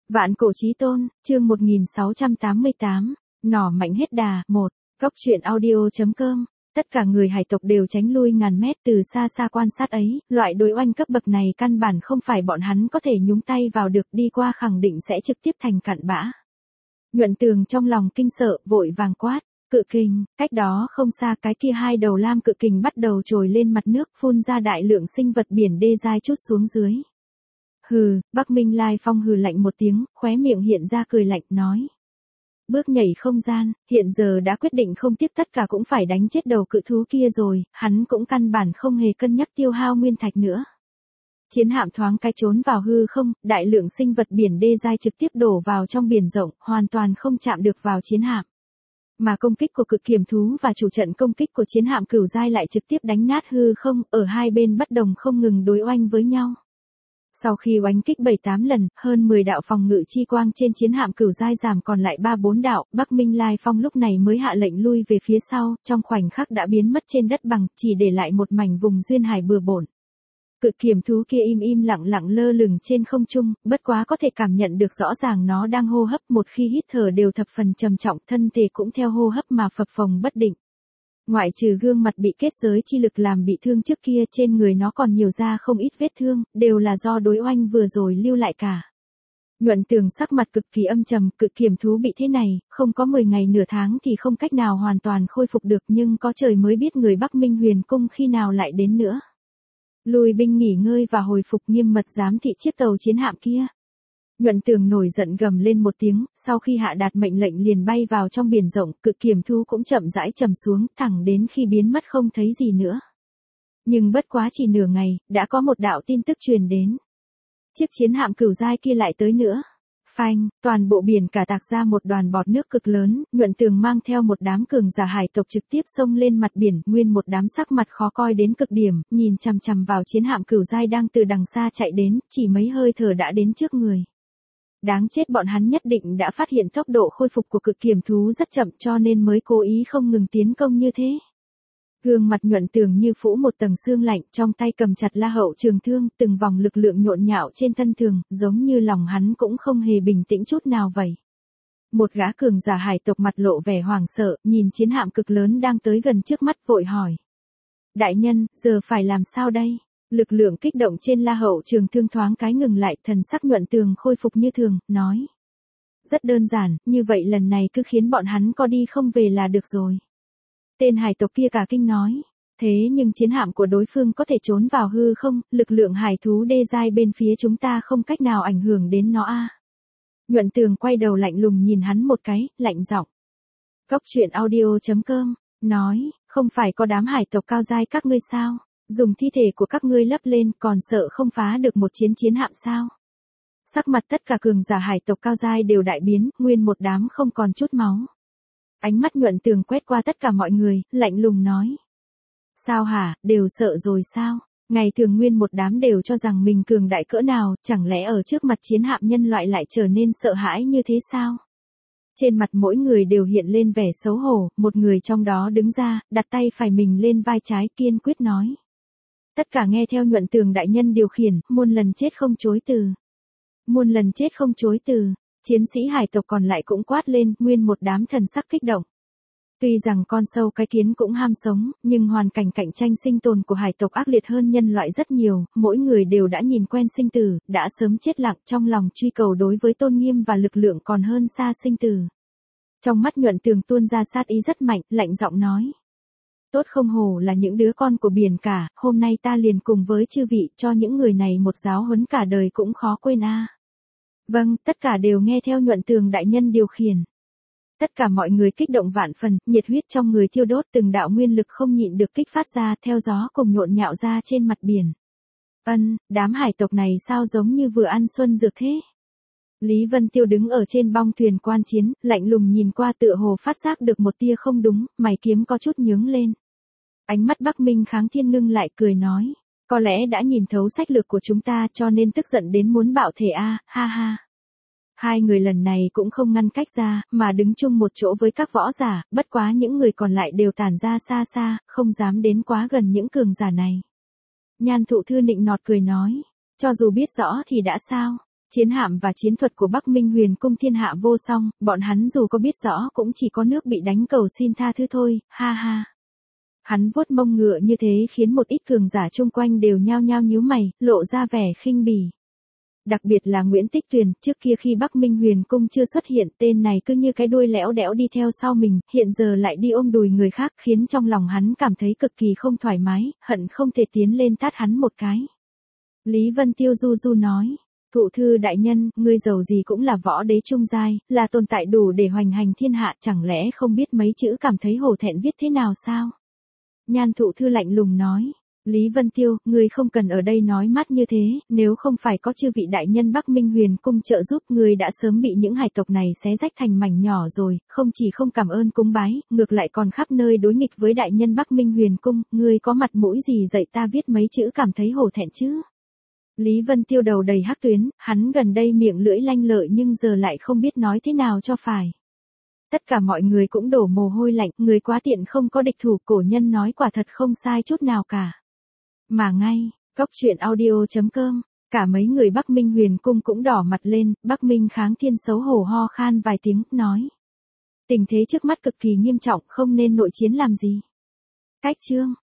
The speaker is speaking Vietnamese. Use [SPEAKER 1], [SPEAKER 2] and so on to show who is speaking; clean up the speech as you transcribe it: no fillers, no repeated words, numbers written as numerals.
[SPEAKER 1] Vạn cổ chí tôn, chương 1688, nỏ mạnh hết đà, 1, góc truyện audio.com. Tất cả người hải tộc đều tránh lui ngàn mét từ xa xa quan sát ấy, loại đối oanh cấp bậc này căn bản không phải bọn hắn có thể nhúng tay vào được, đi qua khẳng định sẽ trực tiếp thành cặn bã. Nhuận Tường trong lòng kinh sợ, vội vàng quát, cự kình, cách đó không xa cái kia hai đầu lam cự kình bắt đầu trồi lên mặt nước, phun ra đại lượng sinh vật biển đê dai chút xuống dưới. Hừ, Bắc Minh Lai Phong hừ lạnh một tiếng, khóe miệng hiện ra cười lạnh, nói. Bước nhảy không gian, hiện giờ đã quyết định không tiếc tất cả cũng phải đánh chết đầu cự thú kia rồi, hắn cũng căn bản không hề cân nhắc tiêu hao nguyên thạch nữa. Chiến hạm thoáng cái trốn vào hư không, đại lượng sinh vật biển đê dai trực tiếp đổ vào trong biển rộng, hoàn toàn không chạm được vào chiến hạm. Mà công kích của cực kiểm thú và chủ trận công kích của chiến hạm cửu giai lại trực tiếp đánh nát hư không, ở hai bên bất đồng không ngừng đối oanh với nhau. Sau khi oánh kích 7-8 lần, hơn 10 đạo phòng ngự chi quang trên chiến hạm cửu giai giảm còn lại 3-4 đạo, Bắc Minh Lai Phong lúc này mới hạ lệnh lui về phía sau, trong khoảnh khắc đã biến mất trên đất bằng, chỉ để lại một mảnh vùng duyên hải bừa bộn. Cực kiểm thú kia im lặng lặng lơ lửng trên không trung, bất quá có thể cảm nhận được rõ ràng nó đang hô hấp, một khi hít thở đều thập phần trầm trọng, thân thể cũng theo hô hấp mà phập phồng bất định. Ngoại trừ gương mặt bị kết giới chi lực làm bị thương trước kia, trên người nó còn nhiều ra không ít vết thương, đều là do đối oanh vừa rồi lưu lại cả. Nhuận Tường sắc mặt cực kỳ âm trầm, cực kiểm thú bị thế này, không có 10 ngày nửa tháng thì không cách nào hoàn toàn khôi phục được, nhưng có trời mới biết người Bắc Minh Huyền Cung khi nào lại đến nữa. Lùi binh nghỉ ngơi và hồi phục, nghiêm mật giám thị chiếc tàu chiến hạm kia. Nhuận Tường nổi giận gầm lên một tiếng, sau khi hạ đạt mệnh lệnh liền bay vào trong biển rộng, cực kiểm thú cũng chậm rãi trầm xuống, thẳng đến khi biến mất không thấy gì nữa. Nhưng bất quá chỉ nửa ngày, đã có một đạo tin tức truyền đến. Chiếc chiến hạm cửu giai kia lại tới nữa. Phanh, toàn bộ biển cả tạc ra một đoàn bọt nước cực lớn, Nhuận Tường mang theo một đám cường giả hải tộc trực tiếp xông lên mặt biển, nguyên một đám sắc mặt khó coi đến cực điểm, nhìn chằm chằm vào chiến hạm cửu giai đang từ đằng xa chạy đến, chỉ mấy hơi thở đã đến trước người. Đáng chết, bọn hắn nhất định đã phát hiện tốc độ khôi phục của cực kiểm thú rất chậm cho nên mới cố ý không ngừng tiến công như thế. Gương mặt Nhuận Tường như phủ một tầng sương lạnh, trong tay cầm chặt La Hậu trường thương, từng vòng lực lượng nhộn nhạo trên thân thường, giống như lòng hắn cũng không hề bình tĩnh chút nào vậy. Một gã cường giả hải tộc mặt lộ vẻ hoảng sợ, nhìn chiến hạm cực lớn đang tới gần trước mắt vội hỏi. Đại nhân, giờ phải làm sao đây? Lực lượng kích động trên La Hậu trường thương thoáng cái ngừng lại, thần sắc Nhuận Tường khôi phục như thường, nói. Rất đơn giản, như vậy lần này cứ khiến bọn hắn có đi không về là được rồi. Tên hải tộc kia cả kinh nói. Thế nhưng chiến hạm của đối phương có thể trốn vào hư không, lực lượng hải thú đê dai bên phía chúng ta không cách nào ảnh hưởng đến nó a. Nhuận Tường quay đầu lạnh lùng nhìn hắn một cái, lạnh giọng. Góc truyện audio.com, nói, không phải có đám hải tộc cao giai các ngươi sao? Dùng thi thể của các ngươi lấp lên, còn sợ không phá được một chiến hạm sao? Sắc mặt tất cả cường giả hải tộc cao giai đều đại biến, nguyên một đám không còn chút máu. Ánh mắt Nhuận Tường quét qua tất cả mọi người, lạnh lùng nói. Sao hả, đều sợ rồi sao? Ngày thường nguyên một đám đều cho rằng mình cường đại cỡ nào, chẳng lẽ ở trước mặt chiến hạm nhân loại lại trở nên sợ hãi như thế sao? Trên mặt mỗi người đều hiện lên vẻ xấu hổ, một người trong đó đứng ra, đặt tay phải mình lên vai trái, kiên quyết nói. Tất cả nghe theo Nhuận Tường đại nhân điều khiển, muôn lần chết không chối từ. Muôn lần chết không chối từ. Chiến sĩ hải tộc còn lại cũng quát lên, nguyên một đám thần sắc kích động. Tuy rằng con sâu cái kiến cũng ham sống, nhưng hoàn cảnh cạnh tranh sinh tồn của hải tộc ác liệt hơn nhân loại rất nhiều, mỗi người đều đã nhìn quen sinh tử, đã sớm chết lặng, trong lòng truy cầu đối với tôn nghiêm và lực lượng còn hơn xa sinh tử. Trong mắt Nhuận Tường tuôn ra sát ý rất mạnh, lạnh giọng nói. Tốt không hổ là những đứa con của biển cả, hôm nay ta liền cùng với chư vị cho những người này một giáo huấn cả đời cũng khó quên a. Vâng, tất cả đều nghe theo Nhuận Tường đại nhân điều khiển. Tất cả mọi người kích động vạn phần, nhiệt huyết trong người thiêu đốt, từng đạo nguyên lực không nhịn được kích phát ra, theo gió cùng nhộn nhạo ra trên mặt biển. Đám hải tộc này sao giống như vừa ăn xuân dược thế? Lý Vân Tiêu đứng ở trên bong thuyền quan chiến, lạnh lùng nhìn qua, tựa hồ phát giác được một tia không đúng, mày kiếm có chút nhướng lên. Ánh mắt Bắc Minh Kháng Thiên ngưng lại, cười nói. Có lẽ đã nhìn thấu sách lược của chúng ta cho nên tức giận đến muốn bạo thể a, ha ha. Hai người lần này cũng không ngăn cách ra, mà đứng chung một chỗ với các võ giả, bất quá những người còn lại đều tản ra xa xa, không dám đến quá gần những cường giả này. Nhan Thụ Thư nịnh nọt cười nói, cho dù biết rõ thì đã sao? Chiến hạm và chiến thuật của Bắc Minh Huyền cung thiên hạ vô song, bọn hắn dù có biết rõ cũng chỉ có nước bị đánh cầu xin tha thứ thôi, ha ha. Hắn vuốt mông ngựa như thế khiến một ít cường giả chung quanh đều nhao nhao nhíu mày, lộ ra vẻ khinh bỉ. Đặc biệt là Nguyễn Tích Tuyền, trước kia khi Bắc Minh Huyền cung chưa xuất hiện, tên này cứ như cái đuôi lẽo đẽo đi theo sau mình, hiện giờ lại đi ôm đùi người khác, khiến trong lòng hắn cảm thấy cực kỳ không thoải mái, hận không thể tiến lên tát hắn một cái. Lý Vân Tiêu du du nói, thụ thư đại nhân, ngươi giàu gì cũng là võ đế trung giai, là tồn tại đủ để hoành hành thiên hạ, chẳng lẽ không biết mấy chữ cảm thấy hổ thẹn viết thế nào sao? Nhan thụ thư lạnh lùng nói. Lý Vân Tiêu, ngươi không cần ở đây nói mát như thế, nếu không phải có chư vị đại nhân Bắc Minh Huyền cung trợ giúp, ngươi đã sớm bị những hải tộc này xé rách thành mảnh nhỏ rồi, không chỉ không cảm ơn cúng bái, ngược lại còn khắp nơi đối nghịch với đại nhân Bắc Minh Huyền cung, ngươi có mặt mũi gì dạy ta viết mấy chữ cảm thấy hổ thẹn chứ? Lý Vân Tiêu đầu đầy hắc tuyến, hắn gần đây miệng lưỡi lanh lợi nhưng giờ lại không biết nói thế nào cho phải. Tất cả mọi người cũng đổ mồ hôi lạnh, người quá tiện không có địch thủ, cổ nhân nói quả thật không sai chút nào cả. Mà ngay, cốc truyện audio.com, cả mấy người Bắc Minh Huyền cung cũng đỏ mặt lên, Bắc Minh Kháng Thiên xấu hổ ho khan vài tiếng, nói. Tình thế trước mắt cực kỳ nghiêm trọng, không nên nội chiến làm gì. Cách chương.